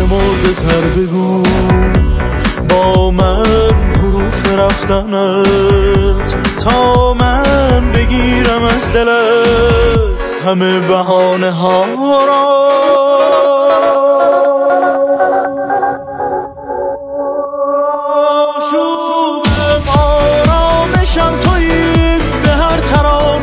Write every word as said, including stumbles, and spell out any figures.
مرده تر بگو با من حروف رفتنت تا من بگیرم از دلت همه بهانه ها را